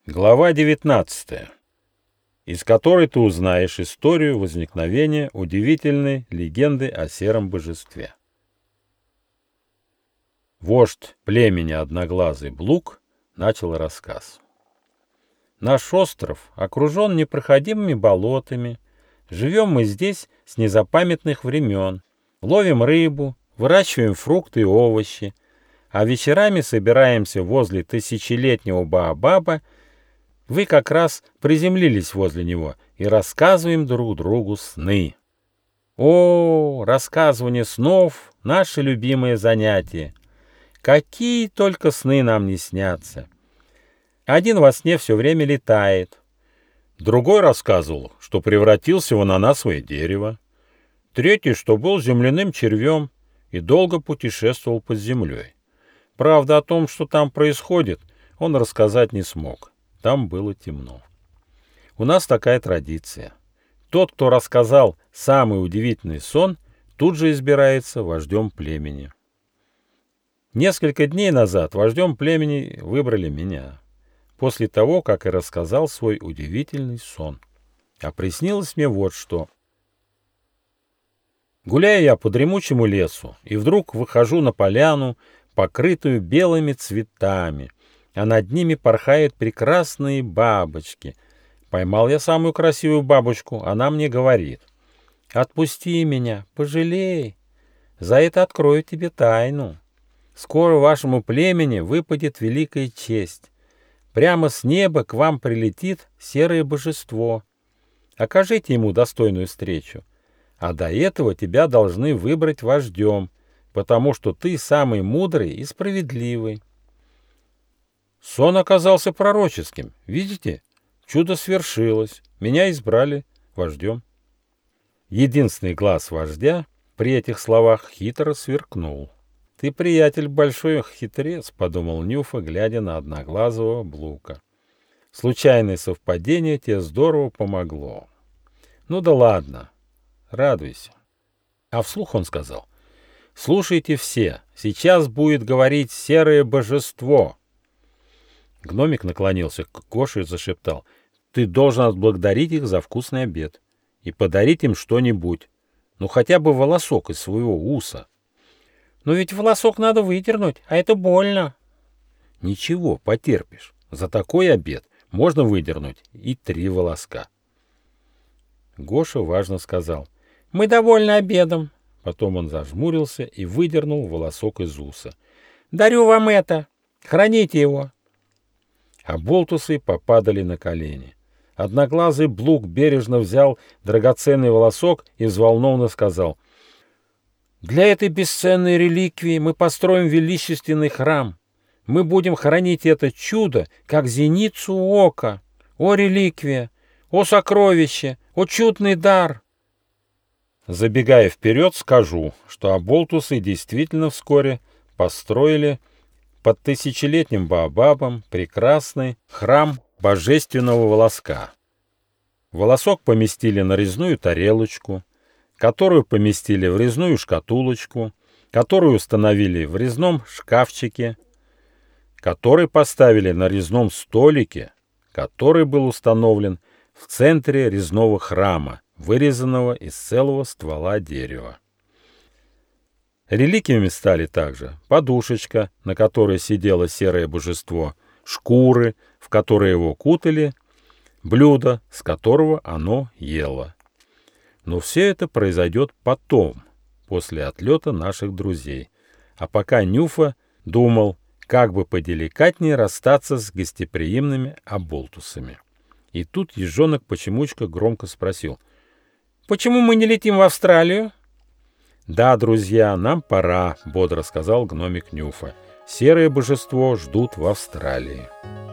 Глава 19, из которой ты узнаешь историю возникновения удивительной легенды о сером божестве. Вождь племени Одноглазый Блук начал рассказ. Наш остров окружен непроходимыми болотами. Живем мы здесь с незапамятных времен. Ловим рыбу, выращиваем фрукты и овощи, а вечерами собираемся возле тысячелетнего Баобаба. Вы как раз приземлились возле него и рассказываем друг другу сны. О, рассказывание снов — наше любимое занятие. Какие только сны нам не снятся. Один во сне все время летает. Другой рассказывал, что превратился в ананасовое дерево. Третий, что был земляным червем и долго путешествовал под землей. Правда, о том, что там происходит, он рассказать не смог. Там было темно. У нас такая традиция. Тот, кто рассказал самый удивительный сон, тут же избирается вождем племени. Несколько дней назад вождем племени выбрали меня, после того, как я рассказал свой удивительный сон. А приснилось мне вот что. Гуляю я по дремучему лесу, и вдруг выхожу на поляну, покрытую белыми цветами, а над ними порхают прекрасные бабочки. Поймал я самую красивую бабочку, она мне говорит: «Отпусти меня, пожалей, за это открою тебе тайну. Скоро вашему племени выпадет великая честь. Прямо с неба к вам прилетит серое божество. Окажите ему достойную встречу, а до этого тебя должны выбрать вождем, потому что ты самый мудрый и справедливый». Сон оказался пророческим. Видите, чудо свершилось. Меня избрали вождем. Единственный глаз вождя при этих словах хитро сверкнул. «Ты, приятель, большой хитрец», — подумал Нюфа, глядя на Одноглазого Блука. «Случайное совпадение тебе здорово помогло. Ну да ладно, радуйся». А вслух он сказал: «Слушайте все, сейчас будет говорить серое божество». Гномик наклонился к Гоше и зашептал: «Ты должен отблагодарить их за вкусный обед и подарить им что-нибудь, ну хотя бы волосок из своего уса». «Но ведь волосок надо выдернуть, а это больно». «Ничего, потерпишь. За такой обед можно выдернуть и 3 волоска». Гоша важно сказал: «Мы довольны обедом». Потом он зажмурился и выдернул волосок из уса. «Дарю вам это. Храните его». А болтусы попадали на колени. Одноглазый Блук бережно взял драгоценный волосок и взволнованно сказал: «Для этой бесценной реликвии мы построим величественный храм. Мы будем хранить это чудо, как зеницу ока. О, реликвия! О, сокровище! О, чудный дар!» Забегая вперед, скажу, что оболтусы действительно вскоре построили под тысячелетним Баобабом прекрасный храм божественного волоска. Волосок поместили на резную тарелочку, которую поместили в резную шкатулочку, которую установили в резном шкафчике, который поставили на резном столике, который был установлен в центре резного храма, вырезанного из целого ствола дерева. Реликвиями стали также подушечка, на которой сидело серое божество, шкуры, в которые его кутали, блюдо, с которого оно ело. Но все это произойдет потом, после отлета наших друзей. А пока Нюфа думал, как бы поделикатнее расстаться с гостеприимными оболтусами. И тут ежонок-почемучка громко спросил: «Почему мы не летим в Австралию?» «Да, друзья, нам пора», — бодро сказал гномик Нюфа. «Серое божество ждут в Австралии».